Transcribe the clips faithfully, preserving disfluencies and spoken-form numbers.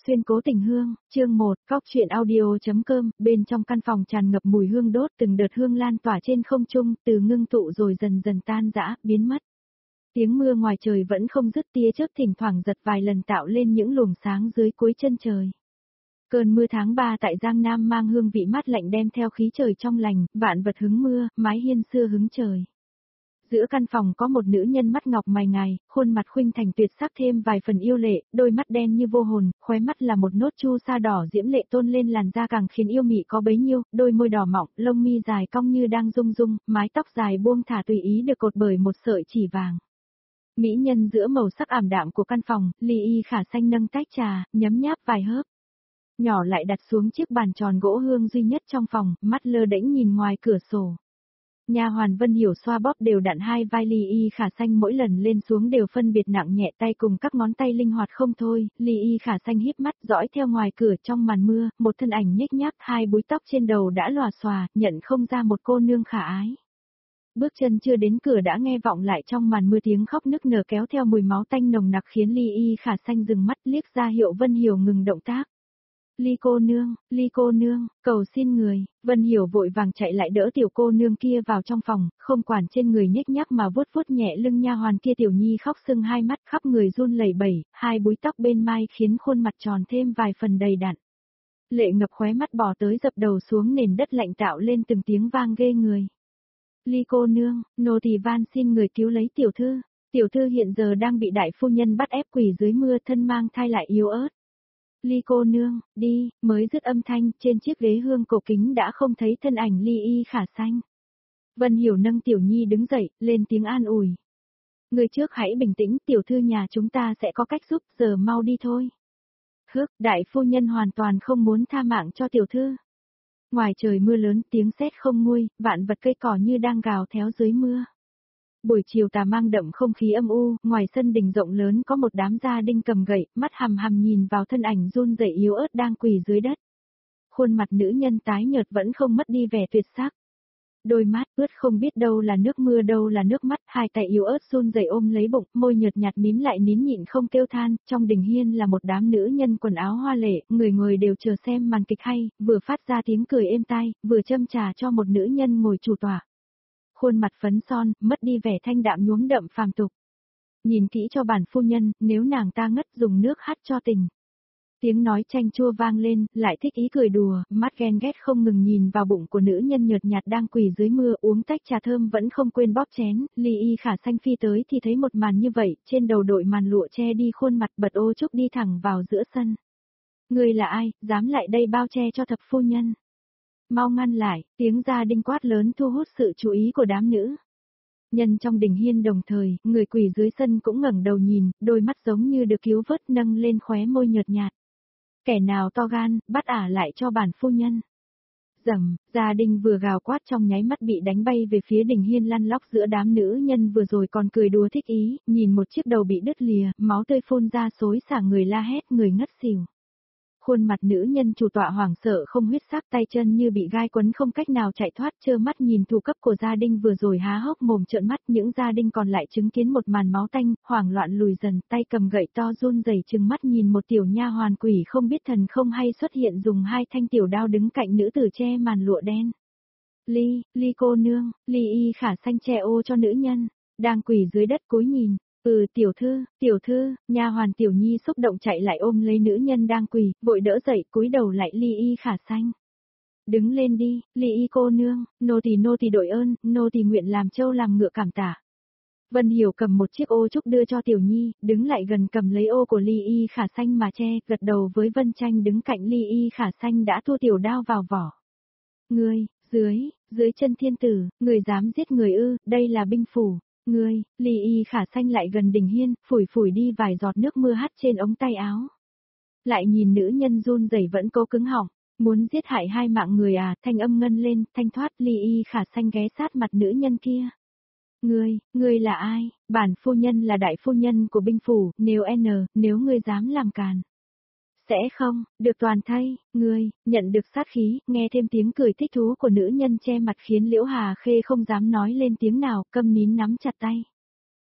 Xuyên cố tình hương, chương một, góc truyện audio.com, bên trong căn phòng tràn ngập mùi hương đốt, từng đợt hương lan tỏa trên không trung, từ ngưng tụ rồi dần dần tan rã, biến mất. Tiếng mưa ngoài trời vẫn không dứt, tia chớp thỉnh thoảng giật vài lần tạo lên những luồng sáng dưới cuối chân trời. Cơn mưa tháng ba tại Giang Nam mang hương vị mát lạnh đem theo khí trời trong lành, vạn vật hứng mưa, mái hiên xưa hứng trời. Giữa căn phòng có một nữ nhân mắt ngọc mày ngài, khuôn mặt khuynh thành tuyệt sắc thêm vài phần yêu lệ, đôi mắt đen như vô hồn, khóe mắt là một nốt chu sa đỏ diễm lệ tôn lên làn da càng khiến yêu mị có bấy nhiêu, đôi môi đỏ mọng, lông mi dài cong như đang rung rung, mái tóc dài buông thả tùy ý được cột bởi một sợi chỉ vàng. Mỹ nhân giữa màu sắc ảm đạm của căn phòng, Ly Y Khả Xanh nâng tách trà, nhấm nháp vài hớp. Nhỏ lại đặt xuống chiếc bàn tròn gỗ hương duy nhất trong phòng, mắt lơ đễnh nhìn ngoài cửa sổ. Nha hoàn Vân Hiểu xoa bóp đều đặn hai vai Ly Y Khả Xanh, mỗi lần lên xuống đều phân biệt nặng nhẹ, tay cùng các ngón tay linh hoạt không thôi. Ly Y Khả Xanh híp mắt dõi theo ngoài cửa, trong màn mưa, một thân ảnh nhếch nhác, hai búi tóc trên đầu đã lòa xòa, nhận không ra một cô nương khả ái. Bước chân chưa đến cửa đã nghe vọng lại trong màn mưa tiếng khóc nức nở kéo theo mùi máu tanh nồng nặc khiến Ly Y Khả Xanh dừng mắt liếc ra hiệu Vân Hiểu ngừng động tác. Ly cô nương, Ly cô nương, cầu xin người. Vân Hiểu vội vàng chạy lại đỡ tiểu cô nương kia vào trong phòng, không quản trên người nhếch nhác mà vuốt vuốt nhẹ lưng nha hoàn kia. Tiểu nhi khóc sưng hai mắt, khắp người run lẩy bẩy, hai búi tóc bên mai khiến khuôn mặt tròn thêm vài phần đầy đặn. Lệ ngập khóe mắt bò tới dập đầu xuống nền đất lạnh tạo lên từng tiếng vang ghê người. Ly cô nương, nô tỳ van xin người cứu lấy tiểu thư. Tiểu thư hiện giờ đang bị đại phu nhân bắt ép quỳ dưới mưa, thân mang thai lại yếu ớt. Ly cô nương, đi, mới dứt âm thanh, trên chiếc ghế hương cổ kính đã không thấy thân ảnh Ly Y Khả Xanh. Vân Hiểu nâng Tiểu Nhi đứng dậy, lên tiếng an ủi. Người trước hãy bình tĩnh, tiểu thư nhà chúng ta sẽ có cách giúp, giờ mau đi thôi. Hước, đại phu nhân hoàn toàn không muốn tha mạng cho tiểu thư. Ngoài trời mưa lớn, tiếng sét không nguôi, vạn vật cây cỏ như đang gào thét dưới mưa. Buổi chiều tà mang đậm không khí âm u, ngoài sân đình rộng lớn có một đám gia đinh cầm gậy, mắt hằm hằm nhìn vào thân ảnh run rẩy yếu ớt đang quỳ dưới đất. Khuôn mặt nữ nhân tái nhợt vẫn không mất đi vẻ tuyệt sắc. Đôi mắt ướt không biết đâu là nước mưa đâu là nước mắt, hai tay yếu ớt run rẩy ôm lấy bụng, môi nhợt nhạt mím lại nín nhịn không kêu than. Trong đình hiên là một đám nữ nhân quần áo hoa lệ, người người đều chờ xem màn kịch hay, vừa phát ra tiếng cười êm tai, vừa châm trà cho một nữ nhân ngồi chủ tọa. Khuôn mặt phấn son, mất đi vẻ thanh đạm nhuốm đậm phàm tục. Nhìn kỹ cho bản phu nhân, nếu nàng ta ngất dùng nước hắt cho tình. Tiếng nói chanh chua vang lên, lại thích ý cười đùa, mắt ghen ghét không ngừng nhìn vào bụng của nữ nhân nhợt nhạt đang quỳ dưới mưa, uống tách trà thơm vẫn không quên bóp chén. Ly Y Khả Xanh phi tới thì thấy một màn như vậy, trên đầu đội màn lụa che đi khuôn mặt, bật ô trúc đi thẳng vào giữa sân. Người là ai, dám lại đây bao che cho thập phu nhân? Mau ngăn lại, tiếng gia đinh quát lớn thu hút sự chú ý của đám nữ nhân trong đình hiên, đồng thời, người quỳ dưới sân cũng ngẩng đầu nhìn, đôi mắt giống như được cứu vớt nâng lên khóe môi nhợt nhạt. Kẻ nào to gan, bắt ả lại cho bản phu nhân. Rầm, gia đinh vừa gào quát trong nháy mắt bị đánh bay về phía đình hiên, lăn lóc giữa đám nữ nhân vừa rồi còn cười đùa thích ý, nhìn một chiếc đầu bị đứt lìa, máu tươi phun ra xối xả, người la hét, người ngất xỉu. Khuôn mặt nữ nhân chủ tọa hoảng sợ không huyết sắc, tay chân như bị gai quấn không cách nào chạy thoát, trơ mắt nhìn thủ cấp của gia đinh vừa rồi há hốc mồm trợn mắt. Những gia đinh còn lại chứng kiến một màn máu tanh, hoảng loạn lùi dần, tay cầm gậy to run rẩy trừng mắt nhìn một tiểu nha hoàn quỷ không biết thần không hay xuất hiện dùng hai thanh tiểu đao đứng cạnh nữ tử che màn lụa đen. Ly, Ly cô nương, Ly Y Khả Xanh che ô cho nữ nhân, đang quỳ dưới đất cúi nhìn. Ừ, tiểu thư, tiểu thư. Nha hoàn Tiểu Nhi xúc động chạy lại ôm lấy nữ nhân đang quỳ, vội đỡ dậy, cúi đầu lại. Ly Y Khả Xanh, đứng lên đi, Ly Y cô nương, nô tỳ nô tỳ đội ơn, nô tỳ nguyện làm trâu làm ngựa cảm tạ. Vân Hiểu cầm một chiếc ô trúc đưa cho Tiểu Nhi, đứng lại gần cầm lấy ô của Ly Y Khả Xanh mà che, gật đầu với Vân Tranh đứng cạnh. Ly Y Khả Xanh đã thu tiểu đao vào vỏ. Ngươi, dưới, dưới chân thiên tử, người dám giết người ư? Đây là binh phủ. Ngươi, Ly Y Khả Xanh lại gần đình hiên, phủi phủi đi vài giọt nước mưa hắt trên ống tay áo. Lại nhìn nữ nhân run rẩy vẫn cố cứng họng, muốn giết hại hai mạng người à? Thanh âm ngân lên, thanh thoát. Ly Y Khả Xanh ghé sát mặt nữ nhân kia. Ngươi, ngươi là ai? Bản phu nhân là đại phu nhân của binh phủ, nếu n, nếu ngươi dám làm càn. Sẽ không, được toàn thay, ngươi, nhận được sát khí, nghe thêm tiếng cười thích thú của nữ nhân che mặt khiến Liễu Hà Khê không dám nói lên tiếng nào, câm nín nắm chặt tay.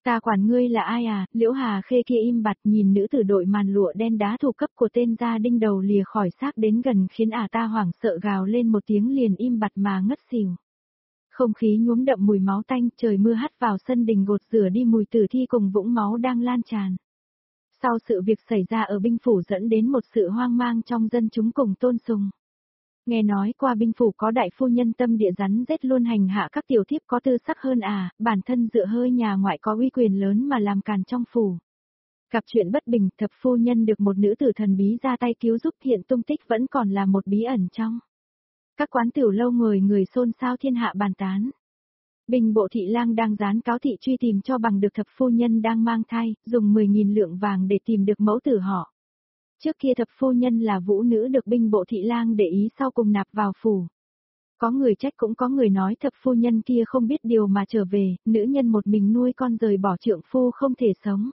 Ta quản ngươi là ai à, Liễu Hà Khê kia im bặt nhìn nữ tử đội màn lụa đen đá thủ cấp của tên gia đinh đầu lìa khỏi xác đến gần khiến ả ta hoảng sợ gào lên một tiếng liền im bặt mà ngất xỉu. Không khí nhuốm đậm mùi máu tanh, trời mưa hắt vào sân đình gột rửa đi mùi tử thi cùng vũng máu đang lan tràn. Sau sự việc xảy ra ở binh phủ dẫn đến một sự hoang mang trong dân chúng cùng tôn sùng. Nghe nói qua binh phủ có đại phu nhân tâm địa rắn rết luôn hành hạ các tiểu thiếp có tư sắc hơn à, bản thân dựa hơi nhà ngoại có uy quyền lớn mà làm càn trong phủ. Gặp chuyện bất bình, thập phu nhân được một nữ tử thần bí ra tay cứu giúp, hiện tung tích vẫn còn là một bí ẩn trong. Các quán tiểu lâu ngồi người xôn xao thiên hạ bàn tán. Bình bộ thị lang đang dán cáo thị truy tìm cho bằng được thập phu nhân đang mang thai, dùng mười nghìn lượng vàng để tìm được mẫu tử họ. Trước kia thập phu nhân là vũ nữ được binh bộ thị lang để ý sau cùng nạp vào phủ. Có người trách cũng có người nói thập phu nhân kia không biết điều mà trở về, nữ nhân một mình nuôi con rời bỏ trượng phu không thể sống.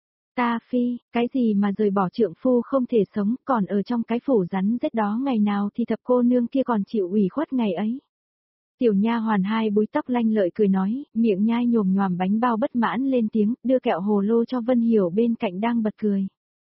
Ta phi, cái gì mà rời bỏ trượng phu không thể sống, còn ở trong cái phủ rắn rết đó ngày nào thì thập cô nương kia còn chịu ủy khuất ngày ấy. Tiểu nha hoàn hai búi tóc lanh lợi cười nói, miệng nhai nhồm nhòm bánh bao bất mãn lên tiếng, đưa kẹo hồ lô cho Vân Hiểu bên cạnh đang bật cười.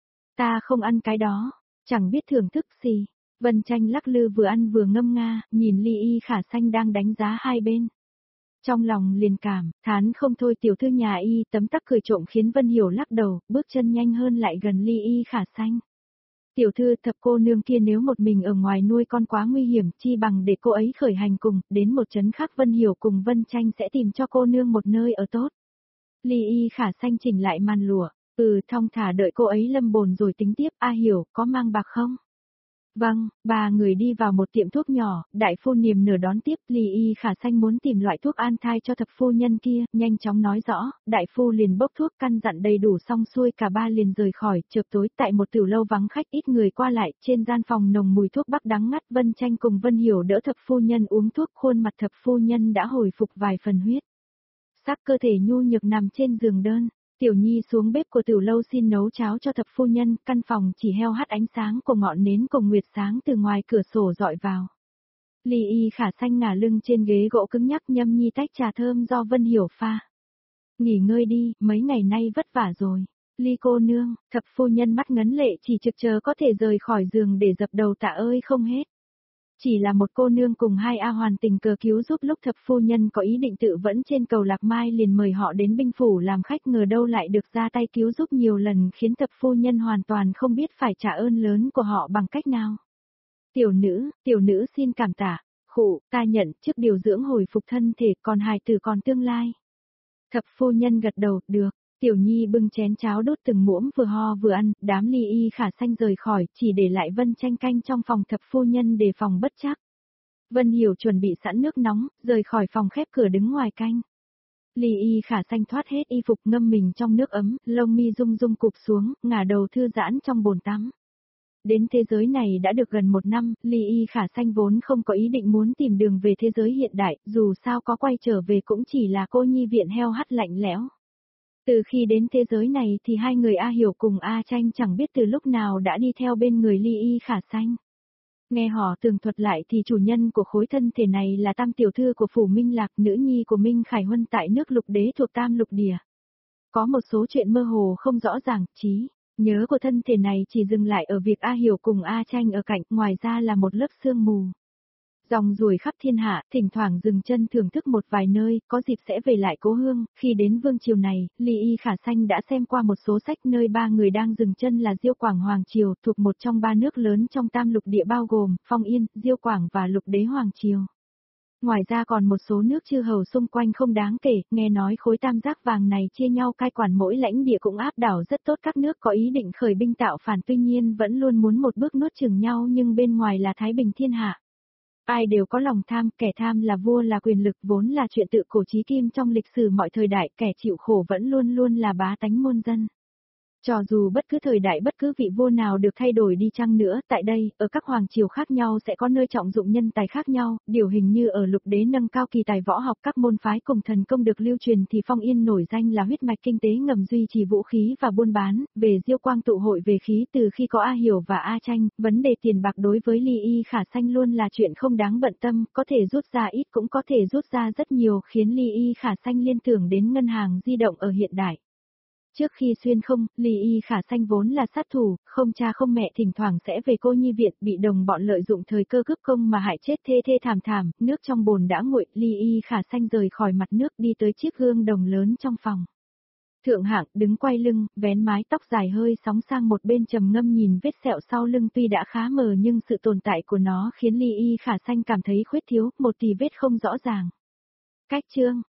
Ta không ăn cái đó, chẳng biết thưởng thức gì. Vân Tranh lắc lư vừa ăn vừa ngâm nga, nhìn Ly Y Khả Sanh đang đánh giá hai bên. Trong lòng liền cảm, thán không thôi tiểu thư nhà y, tấm tắc cười trộm khiến Vân Hiểu lắc đầu, bước chân nhanh hơn lại gần Ly Y Khả Sanh. Tiểu thư thập cô nương kia nếu một mình ở ngoài nuôi con quá nguy hiểm, chi bằng để cô ấy khởi hành cùng, đến một trấn khác Vân Hiểu cùng Vân Tranh sẽ tìm cho cô nương một nơi ở tốt. Ly Y Khả Sanh chỉnh lại màn lụa, ừ thong thả đợi cô ấy lâm bồn rồi tính tiếp, A Hiểu, có mang bạc không? Vâng, ba người đi vào một tiệm thuốc nhỏ, đại phu niềm nở đón tiếp, Ly Y Khả Sanh muốn tìm loại thuốc an thai cho thập phu nhân kia, nhanh chóng nói rõ, đại phu liền bốc thuốc căn dặn đầy đủ xong xuôi cả ba liền rời khỏi, chợp tối tại một tiểu lâu vắng khách ít người qua lại, trên gian phòng nồng mùi thuốc bắc đắng ngắt. Vân Tranh cùng Vân Hiểu đỡ thập phu nhân uống thuốc, khuôn mặt thập phu nhân đã hồi phục vài phần huyết. Sắc cơ thể nhu nhược nằm trên giường đơn. Tiểu Nhi xuống bếp của tiểu lâu xin nấu cháo cho thập phu nhân, căn phòng chỉ heo hắt ánh sáng của ngọn nến cùng nguyệt sáng từ ngoài cửa sổ dọi vào. Ly Y Khả Sanh ngả lưng trên ghế gỗ cứng nhắc nhâm nhi tách trà thơm do Vân Hiểu pha. Nghỉ ngơi đi, mấy ngày nay vất vả rồi. Ly cô nương, thập phu nhân mắt ngấn lệ chỉ trực chờ có thể rời khỏi giường để dập đầu tạ ơi không hết. Chỉ là một cô nương cùng hai A Hoàn tình cờ cứu giúp lúc thập phu nhân có ý định tự vẫn trên cầu Lạc Mai liền mời họ đến binh phủ làm khách, ngờ đâu lại được ra tay cứu giúp nhiều lần khiến thập phu nhân hoàn toàn không biết phải trả ơn lớn của họ bằng cách nào. Tiểu nữ, tiểu nữ xin cảm tạ, khụ, ta nhận trước điều dưỡng hồi phục thân thể còn hài tử còn tương lai. Thập phu nhân gật đầu, được. Tiểu Nhi bưng chén cháo đốt từng muỗng vừa ho vừa ăn, đám Ly Y Khả Sanh rời khỏi, chỉ để lại Vân Tranh canh trong phòng thập phu nhân đề phòng bất trắc. Vân Hiểu chuẩn bị sẵn nước nóng, rời khỏi phòng khép cửa đứng ngoài canh. Ly Y Khả Sanh thoát hết y phục ngâm mình trong nước ấm, lông mi rung rung cụp xuống, ngả đầu thư giãn trong bồn tắm. Đến thế giới này đã được gần một năm, Ly Y Khả Sanh vốn không có ý định muốn tìm đường về thế giới hiện đại, dù sao có quay trở về cũng chỉ là cô nhi viện heo hắt lạnh lẽo. Từ khi đến thế giới này thì hai người A Hiểu cùng A Tranh chẳng biết từ lúc nào đã đi theo bên người Ly Y Khả Sanh. Nghe họ tường thuật lại thì chủ nhân của khối thân thể này là tam tiểu thư của phủ Minh Lạc, nữ nhi của Minh Khải Huân tại nước Lục Đế thuộc Tam Lục Địa. Có một số chuyện mơ hồ không rõ ràng, trí nhớ của thân thể này chỉ dừng lại ở việc A Hiểu cùng A Tranh ở cạnh, ngoài ra là một lớp sương mù. Dòng ruồi khắp thiên hạ, thỉnh thoảng dừng chân thưởng thức một vài nơi, có dịp sẽ về lại cố hương. Khi đến vương triều này, Ly Y Khả Sanh đã xem qua một số sách nơi ba người đang dừng chân là Diêu Quảng Hoàng Triều, thuộc một trong ba nước lớn trong Tam Lục Địa bao gồm Phong Yên, Diêu Quảng và Lục Đế Hoàng Triều. Ngoài ra còn một số nước chư hầu xung quanh không đáng kể, nghe nói khối tam giác vàng này chia nhau cai quản mỗi lãnh địa cũng áp đảo rất tốt các nước có ý định khởi binh tạo phản, tuy nhiên vẫn luôn muốn một bước nuốt chửng nhau nhưng bên ngoài là thái bình thiên hạ. Ai đều có lòng tham, kẻ tham là vua là quyền lực vốn là chuyện tự cổ chí kim trong lịch sử mọi thời đại, kẻ chịu khổ vẫn luôn luôn là bá tánh muôn dân. Cho dù bất cứ thời đại bất cứ vị vua nào được thay đổi đi chăng nữa, tại đây, ở các hoàng triều khác nhau sẽ có nơi trọng dụng nhân tài khác nhau, điều hình như ở lục đế nâng cao kỳ tài võ học các môn phái cùng thần công được lưu truyền thì Phong Yên nổi danh là huyết mạch kinh tế ngầm duy trì vũ khí và buôn bán, về Diêu Quang tụ hội về khí từ khi có A Hiểu và A Tranh, vấn đề tiền bạc đối với Ly Y Khả Sanh luôn là chuyện không đáng bận tâm, có thể rút ra ít cũng có thể rút ra rất nhiều khiến Ly Y Khả Sanh liên tưởng đến ngân hàng di động ở hiện đại. Trước khi xuyên không, Ly Y Khả Sanh vốn là sát thủ, không cha không mẹ thỉnh thoảng sẽ về cô nhi viện bị đồng bọn lợi dụng thời cơ cướp công mà hại chết thê thê thảm thảm, nước trong bồn đã nguội, Ly Y Khả Sanh rời khỏi mặt nước đi tới chiếc gương đồng lớn trong phòng. Thượng hạng, đứng quay lưng, vén mái tóc dài hơi sóng sang một bên trầm ngâm nhìn vết sẹo sau lưng tuy đã khá mờ nhưng sự tồn tại của nó khiến Ly Y Khả Sanh cảm thấy khuyết thiếu, một tì vết không rõ ràng. Cách chương